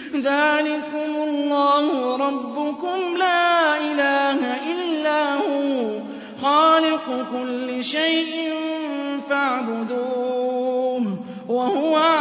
ذَٰلِكُمُ اللَّهُ رَبُّكُمْ لَا إِلَٰهَ إِلَّا هُوَ خَالِقُ كُلِّ شَيْءٍ فَاعْبُدُوهُ ۚ وَهُوَ